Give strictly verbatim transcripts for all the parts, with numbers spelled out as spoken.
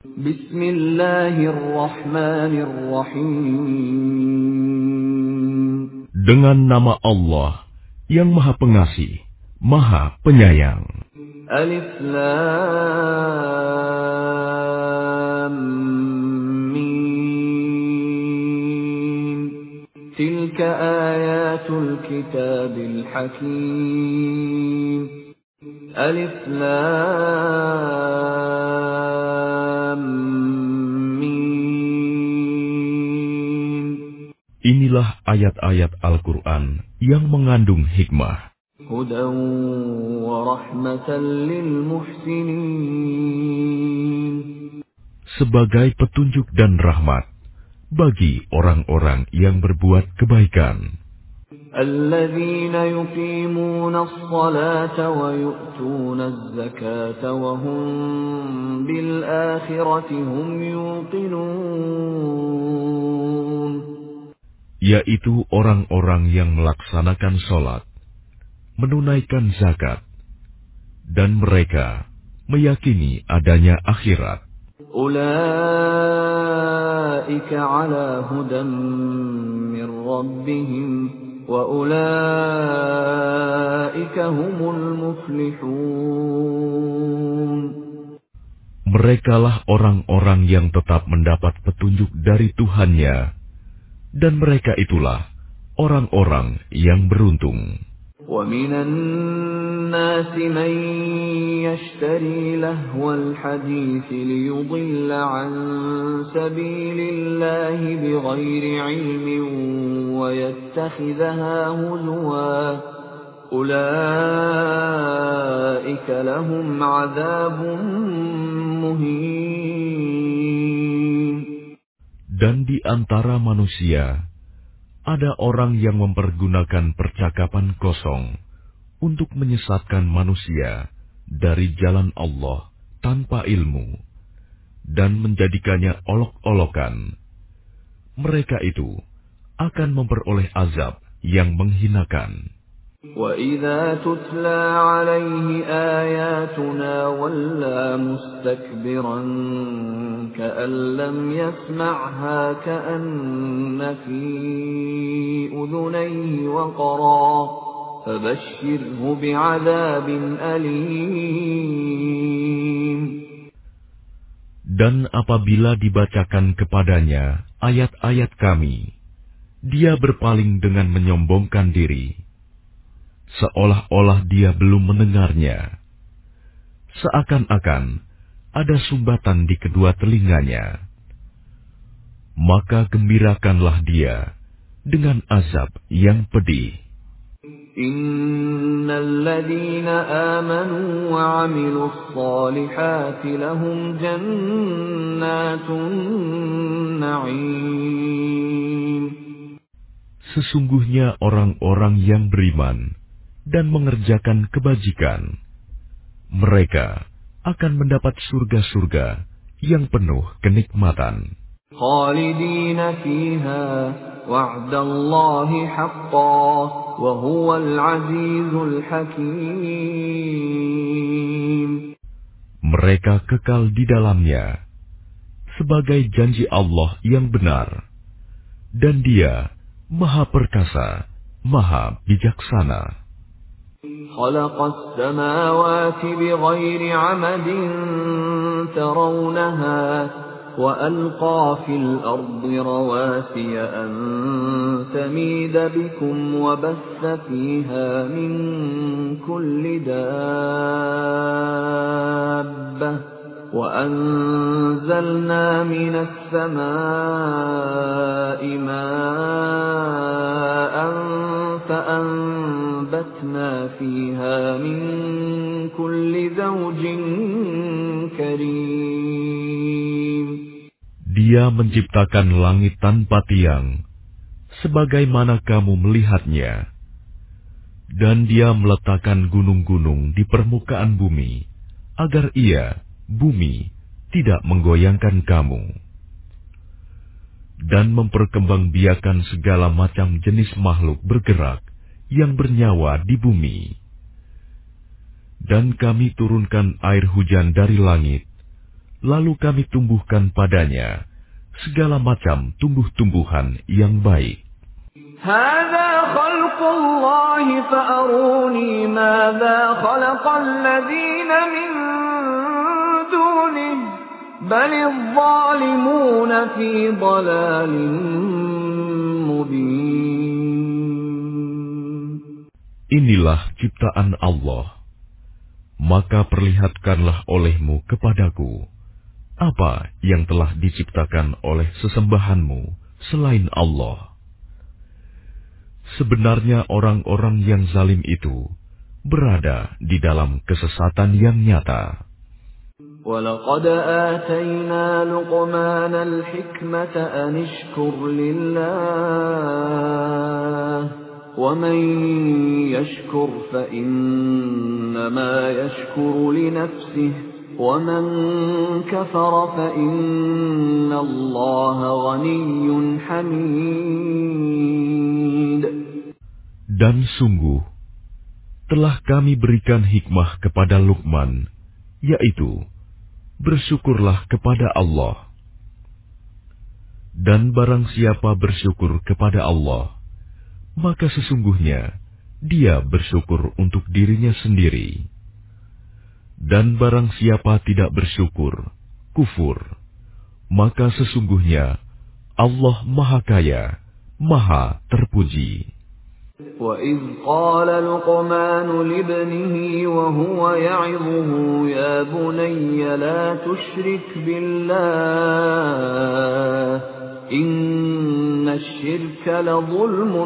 Bismillahirrahmanirrahim. Dengan nama Allah yang Maha Pengasih, Maha Penyayang. Alif Lam Mim. Tilka ayatul kitabil hakim. Alif Lam Mim. Inilah ayat-ayat Al-Quran yang mengandung hikmah. Hudan wa rahmatan lil muhsinin. Sebagai petunjuk dan rahmat bagi orang-orang yang berbuat kebaikan. Alladzina yuqimuna as-salata wa yu'tuna az-zakata wa hum bil akhirati hum yuqinun. Yaitu orang-orang yang melaksanakan sholat, menunaikan zakat, dan mereka meyakini adanya akhirat. Ulaika ala hudan min rabbihim wa ulaika humul muflihun. Merekalah orang-orang yang tetap mendapat petunjuk dari Tuhannya, dan mereka itulah orang-orang yang beruntung. وَمِنَ النَّاسِ مَن يَشْتَرِي لَهْوَ الْحَدِيثِ لِيُضِلَّ عَن سَبِيلِ اللَّهِ بِغَيْرِ عِلْمٍ وَيَتَّخِذَهَا هُزُوًا أُولَئِكَ لَهُمْ عَذَابٌ مُهِينٌ. Dan di antara manusia ada orang yang mempergunakan percakapan kosong untuk menyesatkan manusia dari jalan Allah tanpa ilmu dan menjadikannya olok-olokan. Mereka itu akan memperoleh azab yang menghinakan. وَإِذَا تُتْلَى عَلَيْهِ آيَاتُنَا وَلَّى مُسْتَكْبِرًا كَأَن لَّمْ يَسْمَعْهَا كَأَنَّ فِي أُذُنَيْهِ وَقْرًا فَبَشِّرْهُ بِعَذَابٍ أَلِيمٍ. Dan apabila dibacakan kepadanya ayat-ayat kami, dia berpaling dengan menyombongkan diri, seolah-olah dia belum mendengarnya. Seakan-akan ada sumbatan di kedua telinganya. Maka gembirakanlah dia dengan azab yang pedih. Innal ladzina amanu wa 'amilus solihati lahum jannatun na'im. Sesungguhnya orang-orang yang beriman dan mengerjakan kebajikan, mereka akan mendapat surga-surga yang penuh kenikmatan. Khalidina fiha wa'dallahi haqqan wa huwal 'azizul hakim. Mereka kekal di dalamnya sebagai janji Allah yang benar, dan Dia Maha Perkasa, Maha Bijaksana. خلق السماوات بغير عمد ترونها وألقى في الأرض رواسي أن تميد بكم وبث فيها من كل دابة وأنزلنا من السماء ماء فأنبتنا فيها من كل زوج كريم. Dia menciptakan langit tanpa tiang, sebagaimana kamu melihatnya, dan Dia meletakkan gunung-gunung di permukaan bumi, agar Ia, bumi, tidak menggoyangkan kamu, dan memperkembangbiakan segala macam jenis makhluk bergerak yang bernyawa di bumi. Dan kami turunkan air hujan dari langit, lalu kami tumbuhkan padanya segala macam tumbuh-tumbuhan yang baik. هذا خلق الله فأروني ماذا خلق الذين من دونه بل الظالمون في ضلال مبين. Inilah ciptaan Allah, maka perlihatkanlah olehmu kepadaku apa yang telah diciptakan oleh sesembahanmu selain Allah. Sebenarnya orang-orang yang zalim itu berada di dalam kesesatan yang nyata. وَلَقَدْ آتَيْنَا لُقْمَانَ الْحِكْمَةَ أَنِ اشْكُرْ لِلَّهِ وَمَنْ يَشْكُرْ فَإِنَّمَا يَشْكُرُ لِنَفْسِهِ وَمَنْ كَفَرَ فَإِنَّ اللَّهَ غَنِيٌّ حَمِيدٌ. Dan sungguh, telah kami berikan hikmah kepada Luqman, yaitu, bersyukurlah kepada Allah. Dan barang siapa bersyukur kepada Allah, maka sesungguhnya dia bersyukur untuk dirinya sendiri. Dan barang siapa tidak bersyukur, kufur, maka sesungguhnya Allah Maha Kaya, Maha Terpuji. وَإِذْ قَالَ لُقْمَانُ لِابْنِهِ وَهُوَ يَعِظُهُ يَا بُنَيَّ لَا تُشْرِكْ بِاللَّهِ إِنَّ الشِّرْكَ لَظُلْمٌ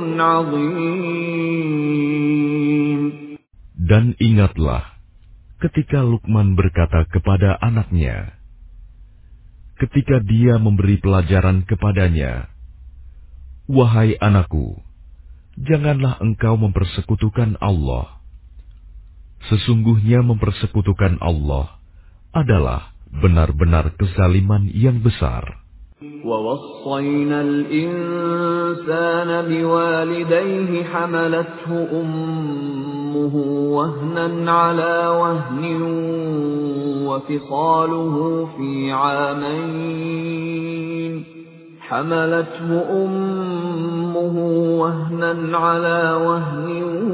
عَظِيمٌ. Dan ingatlah ketika Luqman berkata kepada anaknya, ketika dia memberi pelajaran kepadanya, "Wahai anakku, janganlah engkau mempersekutukan Allah. Sesungguhnya mempersekutukan Allah adalah benar-benar kezaliman yang besar." وَوَصَّيْنَا الْإِنسَانَ بِوَالِدَيْهِ حَمَلَتْهُ أُمُّهُ وَهْنًا عَلَى وَهْنٍ وَفِصَالُهُ فِي عَامَيْنِ حملته أمه وهنا على وهن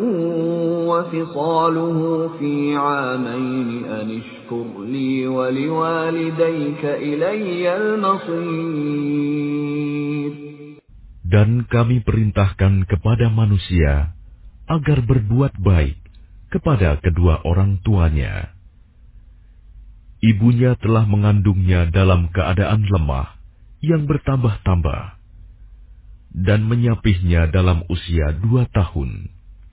وفصاله في عامين أن اشكر لي ولوالديك إلي المصير. Dan kami perintahkan kepada manusia agar berbuat baik kepada kedua orang tuanya. Ibunya telah mengandungnya dalam keadaan lemah yang bertambah-tambah, dan menyapihnya dalam usia dua tahun.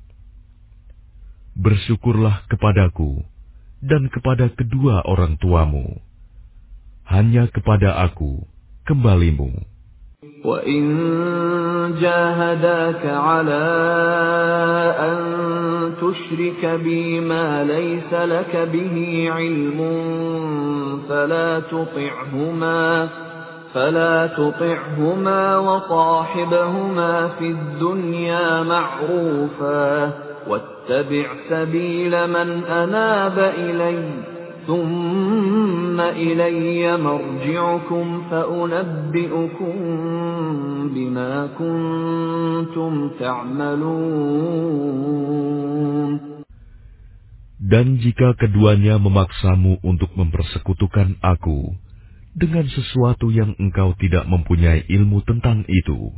Bersyukurlah kepadaku dan kepada kedua orang tuamu. Hanya kepada aku kembalimu. وَإِنْ جَاهَدَاكَ عَلَىٰ أَنْ تُشْرِكَ بِي مَا لَيْسَ لَكَ بِهِ عِلْمٌ فَلَا تُطِعْهُمَا فلا تطعهما وصاحبهما في الدنيا معروفا واتبع سبيل من أناب إلي ثم إلي مرجعكم فأنبئكم بما كنتم تعملون. Dan jika keduanya memaksamu untuk mempersekutukan aku dengan sesuatu yang engkau tidak mempunyai ilmu tentang itu,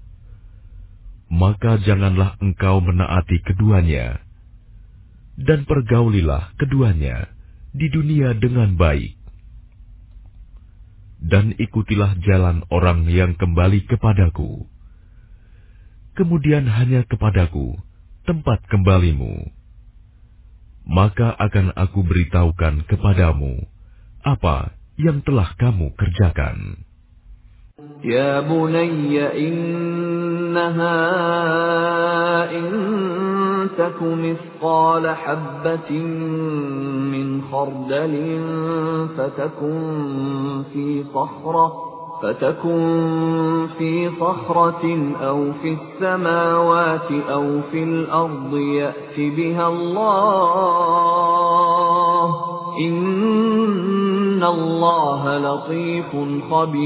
maka janganlah engkau menaati keduanya, dan pergaulilah keduanya di dunia dengan baik. Dan ikutilah jalan orang yang kembali kepadaku, kemudian hanya kepadaku tempat kembalimu. Maka akan aku beritahukan kepadamu apa yang telah kamu kerjakan. Ya bunayya innaha in taku mithqala habbatin min khardalin fatakun fi sakhrah fatakun fi sakhratin aw fi as-samawati aw fil ardi ya'ti biha Allah. Inna Innallaha latifun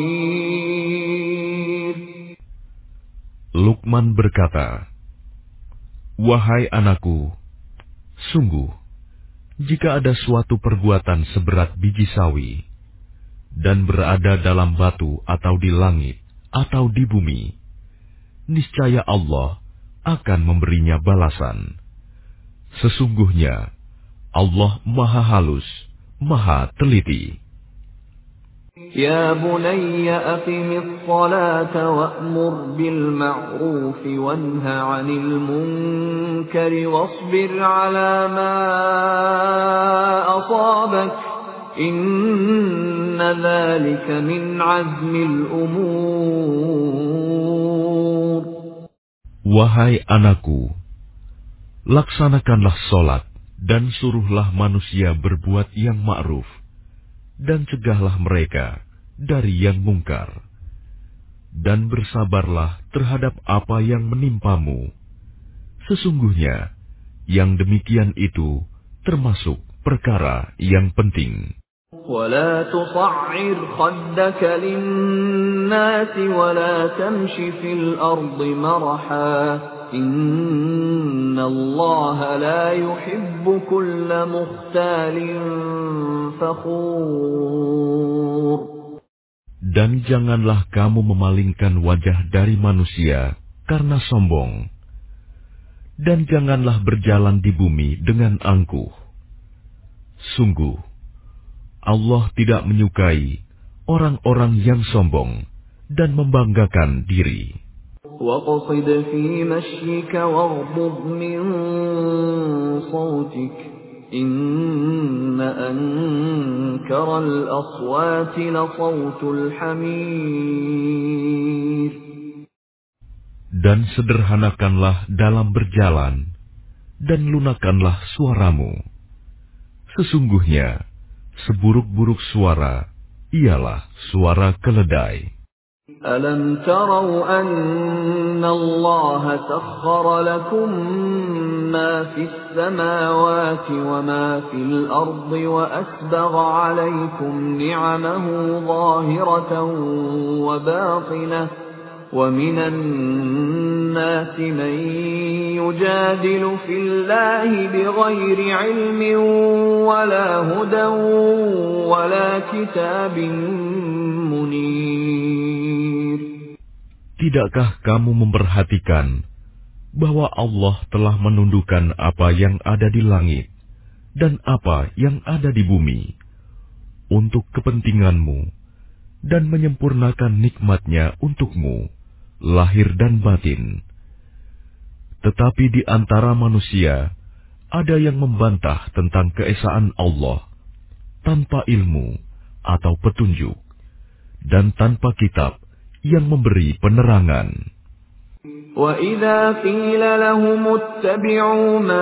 khabir. Luqman berkata, "Wahai anakku, sungguh, jika ada suatu perbuatan seberat biji sawi, dan berada dalam batu atau di langit, atau di bumi, niscaya Allah akan memberinya balasan. Sesungguhnya, Allah Maha Halus, Maha Teliti." Ya bunayya aqimis salata wa'mur bil ma'ruf wanha 'anil munkari wasbir 'ala ma asabak inna dzalika min 'azmil umur. Wahai anakku, laksanakanlah sholat dan suruhlah manusia berbuat yang ma'ruf, dan cegahlah mereka dari yang mungkar. Dan bersabarlah terhadap apa yang menimpamu. Sesungguhnya, yang demikian itu termasuk perkara yang penting. ولا تصعر خدك للناس ولا تمش في الأرض مرحا إن الله لا يحب كل مختال فخور. Dan janganlah kamu memalingkan wajah dari manusia karena sombong. Dan janganlah berjalan di bumi dengan angkuh. Sungguh, Allah tidak menyukai orang-orang yang sombong dan membanggakan diri. وَاقْصِدْ فِي مَشْيِكَ وَاغْضُضْ مِنْ صَوْتِكَ إِنَّ أَنكَرَ الْأَصْوَاتِ لَصَوْتُ الْحَمِيرِ. Dan sederhanakanlah dalam berjalan, dan lunakkanlah suaramu. Sesungguhnya, seburuk-buruk suara ialah suara keledai. Alam tarau anna Allah sakhkhara lakum ma fis samawati wa ma fil ardi wa asbagha alaykum ni'amahu zahiratan wa batinah wa minan nasi man yujadilu fillahi bighairi ilmin wala hudan wala kitabin munir. Tidakkah kamu memperhatikan bahwa Allah telah menundukkan apa yang ada di langit dan apa yang ada di bumi untuk kepentinganmu dan menyempurnakan nikmat-Nya untukmu, lahir dan batin. Tetapi di antara manusia ada yang membantah tentang keesaan Allah tanpa ilmu atau petunjuk dan tanpa kitab yang memberi penerangan. وَإِذَا قِيلَ لَهُمُ اتَّبِعُوا مَا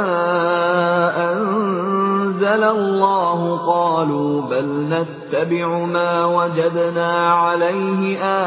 أَنزَلَ اللَّهُ قَالُوا بَلْ نَتَّبِعُ مَا وَجَدْنَا عَلَيْهِ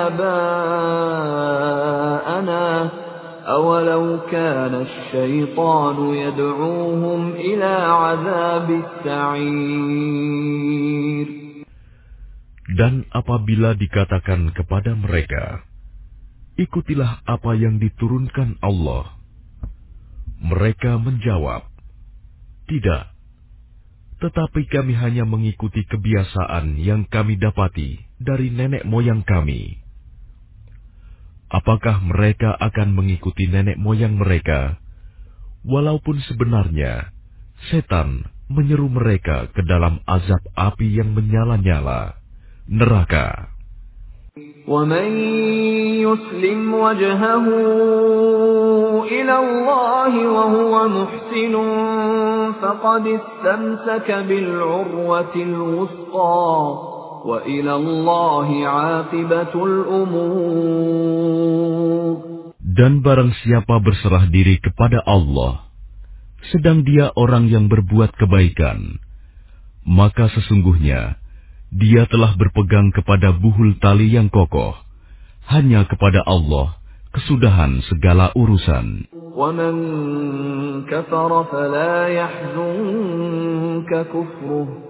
آبَاءَنَا أَوَلَوْ كَانَ الشَّيْطَانُ يَدْعُوهُمْ إِلَى عَذَابِ السَّعِيرِ. Dan apabila dikatakan kepada mereka, ikutilah apa yang diturunkan Allah, mereka menjawab, tidak, tetapi kami hanya mengikuti kebiasaan yang kami dapati dari nenek moyang kami. Apakah mereka akan mengikuti nenek moyang mereka, walaupun sebenarnya setan menyeru mereka ke dalam azab api yang menyala-nyala, neraka. وَمَنْ يُسْلِمْ وَجْهَهُ إِلَى اللَّهِ وَهُوَ مُحْسِنٌ فَقَدِ اسْتَمْسَكَ بِالْعُرْوَةِ الْوُثْقَى وَإِلَى اللَّهِ عَاقِبَةُ الْأُمُورِ. Dan barang siapa berserah diri kepada Allah, sedang dia orang yang berbuat kebaikan, maka sesungguhnya dia telah berpegang kepada buhul tali yang kokoh. Hanya kepada Allah kesudahan segala urusan. وَمَنْ كَفَرَ فَلَا يَحْزُنْكَ كُفْرُهُ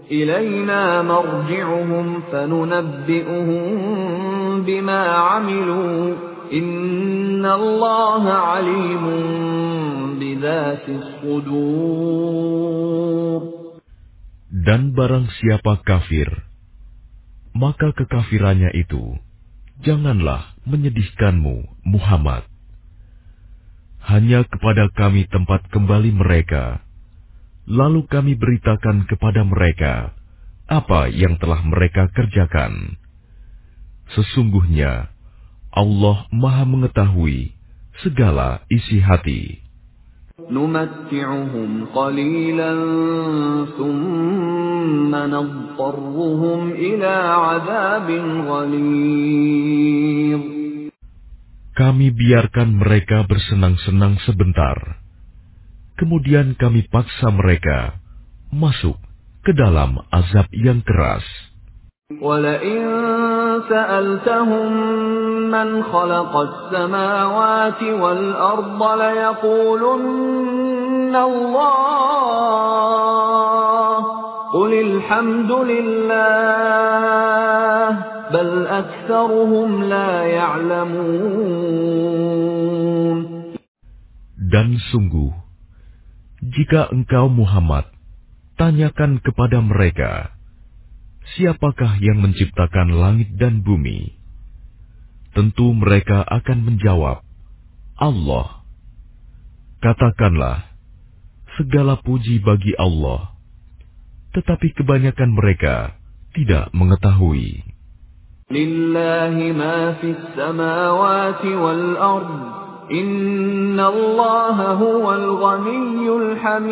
إِلَيْنَا مَرْجِعُهُمْ فَنُنَبِّئُهُم بِمَا عَمِلُوا إِنَّ اللَّهَ عَلِيمٌ بِذَاتِ الصُّدُورِ. Dan barang siapa kafir, maka kekafirannya itu janganlah menyedihkanmu, Muhammad. Hanya kepada kami tempat kembali mereka, lalu kami beritakan kepada mereka apa yang telah mereka kerjakan. Sesungguhnya Allah Maha mengetahui segala isi hati. نُمَتِّعُهُمْ قَلِيلًا ثُمَّ نَضْطَرُّهُمْ إِلَى عَذَابٍ غَلِيظٍ. Kami biarkan mereka bersenang-senang sebentar, kemudian kami paksa mereka masuk ke dalam azab yang keras. وَلَئِن سَأَلْتَهُم مَّنْ خَلَقَ السَّمَاوَاتِ وَالْأَرْضَ لَيَقُولُنَّ اللَّهُ قُلِ الْحَمْدُ لِلَّهِ بَلْ أَكْثَرُهُمْ لَا يَعْلَمُونَ. Dan sungguh, jika engkau Muhammad tanyakan kepada mereka, siapakah yang menciptakan langit dan bumi? Tentu mereka akan menjawab, Allah. Katakanlah, segala puji bagi Allah, tetapi kebanyakan mereka tidak mengetahui. Lillahi ma fis samawati wal ard, innallaha huwal ghaniyyul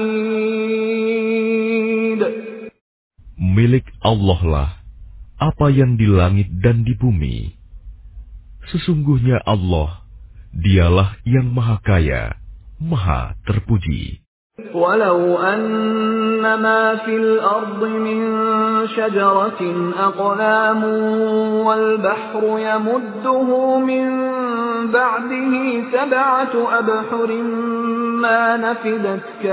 hamid. Milik Allah lah apa yang di langit dan di bumi. Sesungguhnya Allah, dialah yang maha kaya, maha terpuji. Walau anna ma fil ardi min syajaratin aqlamun wal bahru yamudduhu min ba'dihi sab'atu abhurin ma nafidat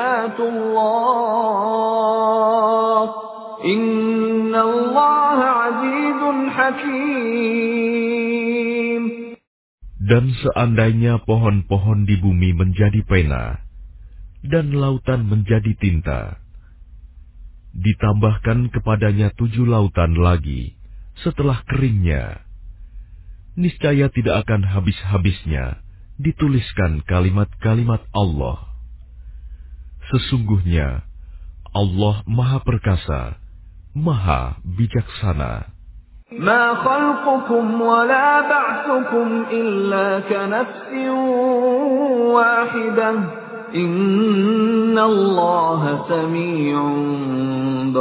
kalimatullah. Inna Allah azizun hakim. Dan seandainya pohon-pohon di bumi menjadi pena, dan lautan menjadi tinta, ditambahkan kepadanya tujuh lautan lagi setelah keringnya, niscaya tidak akan habis-habisnya dituliskan kalimat-kalimat Allah. Sesungguhnya Allah Maha Perkasa, Maha Bijaksana. Ma khalqukum wa la ba'thukum illa ka nafsin wahidah. Inna Allaha sami'un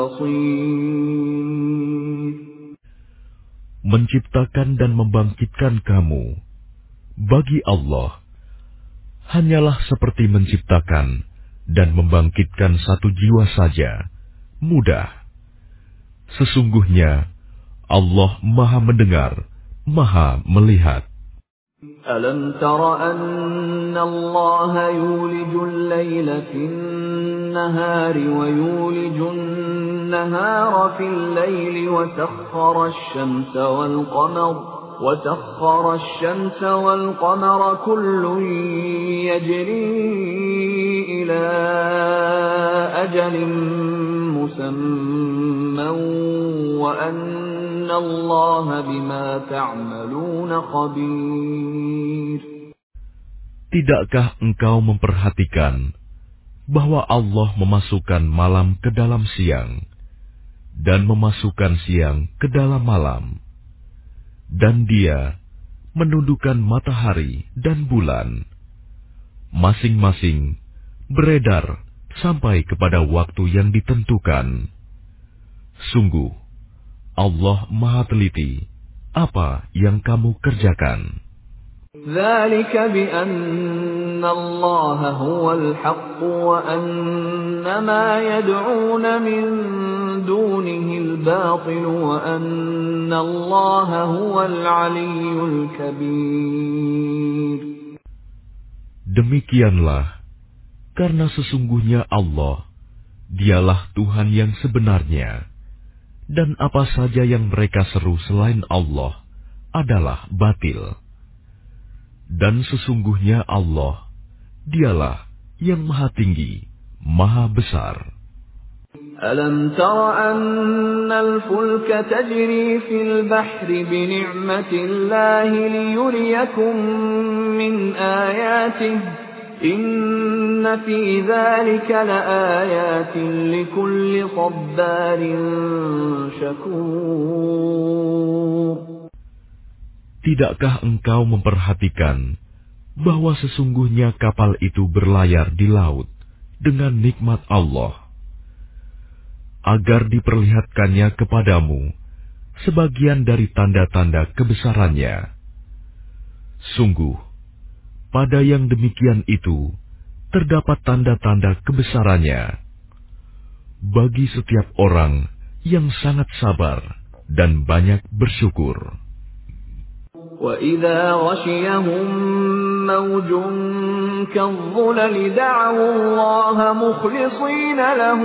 basir. Menciptakan dan membangkitkan kamu bagi Allah hanyalah seperti menciptakan dan membangkitkan satu jiwa saja, mudah. Sesungguhnya Allah Maha mendengar, Maha melihat. Alam tara anna Allah yulijul layla fin nahari wa yulijun nahara fil layli wa sakhkhara ash-shamsa wal qamara وسخر الشمس والقمر كل يجري إلى أجل مسمى وأن الله بما تعملون خبير. Tidakkah engkau memperhatikan bahwa Allah memasukkan malam ke dalam siang dan memasukkan siang ke dalam malam? Dan Dia menundukkan matahari dan bulan, masing-masing beredar sampai kepada waktu yang ditentukan. Sungguh, Allah Maha teliti apa yang kamu kerjakan. ذلك بأن الله هو الحق وأن ما يدعون من دونه الباطل وأن الله هو العلي الكبير. Demikianlah, karena sesungguhnya Allah, Dialah Tuhan yang sebenarnya, dan apa saja yang mereka seru selain Allah adalah batil. Dan sesungguhnya Allah, Dialah yang Maha Tinggi, Maha Besar. ألم تر أن الفلك تجري في البحر بنعمة الله ليريكم من آياته إن في ذلك لآيات لكل صبار شكور. Tidakkah engkau memperhatikan bahwa sesungguhnya kapal itu berlayar di laut dengan nikmat Allah, agar diperlihatkannya kepadamu sebagian dari tanda-tanda kebesarannya. Sungguh, pada yang demikian itu terdapat tanda-tanda kebesarannya bagi setiap orang yang sangat sabar dan banyak bersyukur. وَإِذَا غَشِيَهُم مَّوْجٌ كَالظُّلَلِ دَعَوُا اللَّهَ مُخْلِصِينَ لَهُ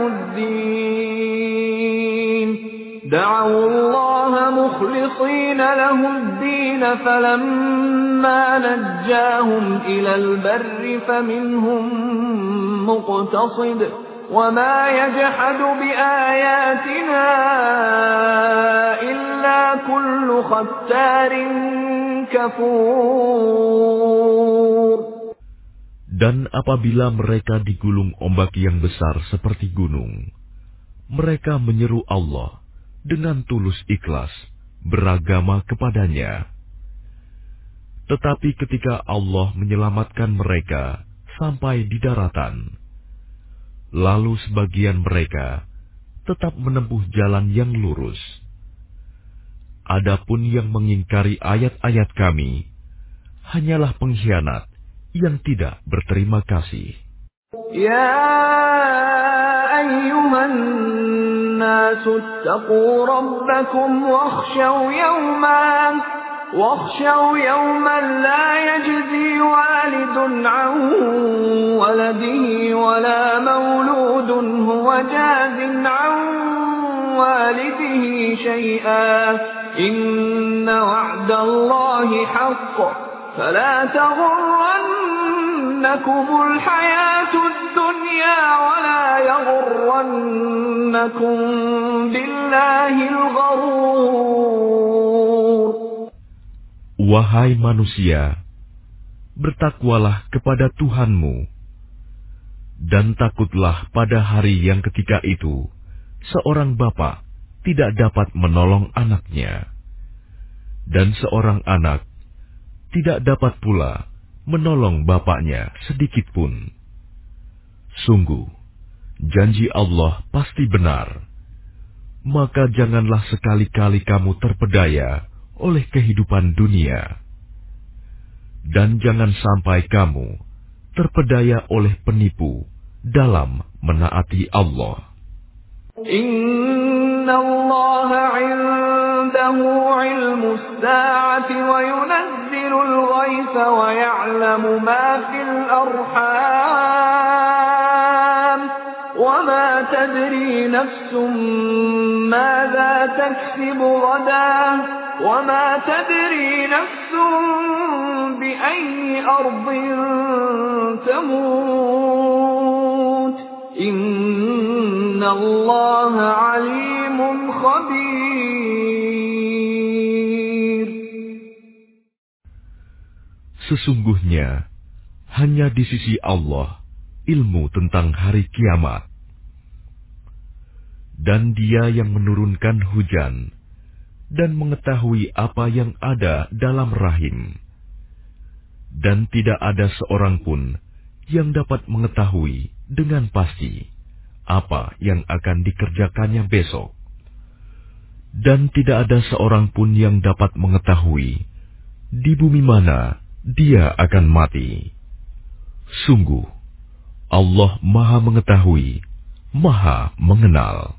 الدِّينَ دَعَوُا اللَّهَ مُخْلِصِينَ لَهُ الدِّينَ فَلَمَّا نَجَّاهُمْ إِلَى الْبَرِّ فَمِنْهُم مُّقْتَصِدٌ وَمَا يَجْحَدُ بِآيَاتِنَا إِلَّا كُلُّ خَتَّارٍ كَفُورٍ. Dan apabila mereka digulung ombak yang besar seperti gunung, mereka menyeru Allah dengan tulus ikhlas beragama kepadanya. Tetapi ketika Allah menyelamatkan mereka sampai di daratan, lalu sebagian mereka tetap menempuh jalan yang lurus. Adapun yang mengingkari ayat-ayat Kami hanyalah pengkhianat yang tidak berterima kasih. Ya ayyuhan nasu attaqu rabbakum wakhshaw yawman واخشوا يوما لا يجزي والد عن ولده ولا مولود هو جاز عن والده شيئا إن وعد الله حق فلا تغرنكم الحياة الدنيا ولا يغرنكم بالله الغرور. Wahai manusia, bertakwalah kepada Tuhanmu, dan takutlah pada hari yang ketika itu seorang bapa tidak dapat menolong anaknya, dan seorang anak tidak dapat pula menolong bapaknya sedikitpun. Sungguh, janji Allah pasti benar, maka janganlah sekali-kali kamu terpedaya oleh kehidupan dunia, dan jangan sampai kamu terpedaya oleh penipu dalam menaati Allah. Inna Allah 'indahu 'ilmus sa'ati wa yunazzilul ghaitha wa ya'lamu ma fil arham wa ma tadri nafsun madza taksibu ghadan وَمَا تَدْرِي نَفْسٌ بِأَيِّ أَرْضٍ تَمُوتُ إِنَّ اللَّهَ عَلِيمٌ خَبِيرٌ. Sesungguhnya hanya di sisi Allah ilmu tentang hari kiamat, dan Dia yang menurunkan hujan dan mengetahui apa yang ada dalam rahim. Dan tidak ada seorang pun yang dapat mengetahui dengan pasti apa yang akan dikerjakannya besok. Dan tidak ada seorang pun yang dapat mengetahui di bumi mana dia akan mati. Sungguh, Allah Maha Mengetahui, Maha Mengenal.